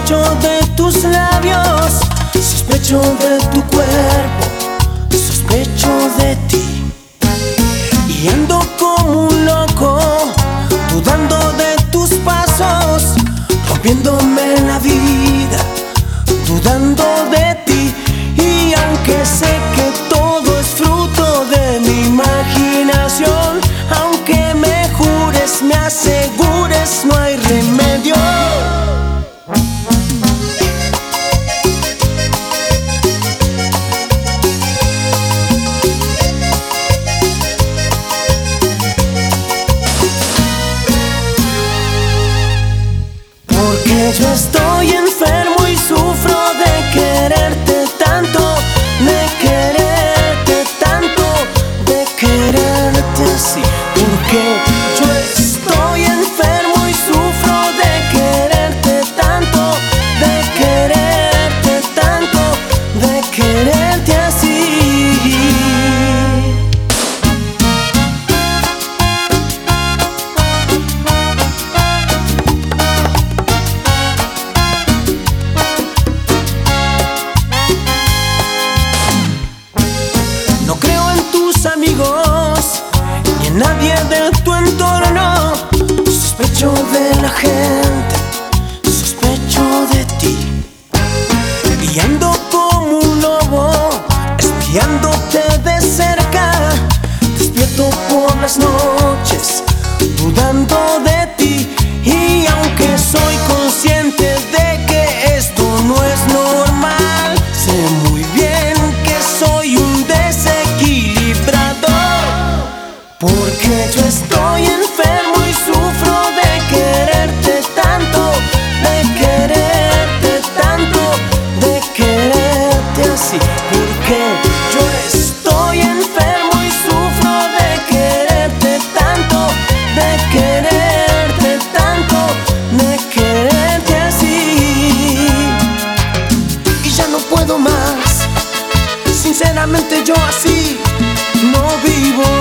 Sospecho de tus labios, sospecho de tu cuerpo, sospecho de ti. Y ando como un loco, dudando de tus pasos, rompiéndome la vida, dudando de ti. Y aunque sé que todo es fruto de mi imaginación, aunque me jures, me asegures, no hay remedio. Porque yo estoy enfermo y sufro de quererte tanto, de quererte tanto, de quererte así. Porque yo estoy enfermo y sufro de quererte tanto, de quererte tanto, de quererte así. No creo en tus amigos ni en nadie de tu entorno. Sospecho de la gente, sospecho de ti. Y ando como un lobo, espiándote de cerca. Despierto por las noches, dudando de ti. Y aunque soy consciente de que esto no es normal, sé muy bien que soy un desequilibrador. Porque yo estoy enfermo y sufro de quererte tanto, de quererte tanto, de quererte así. Porque yo estoy enfermo y sufro de quererte tanto, de quererte tanto, de quererte así. Y ya no puedo más, sinceramente yo así no vivo.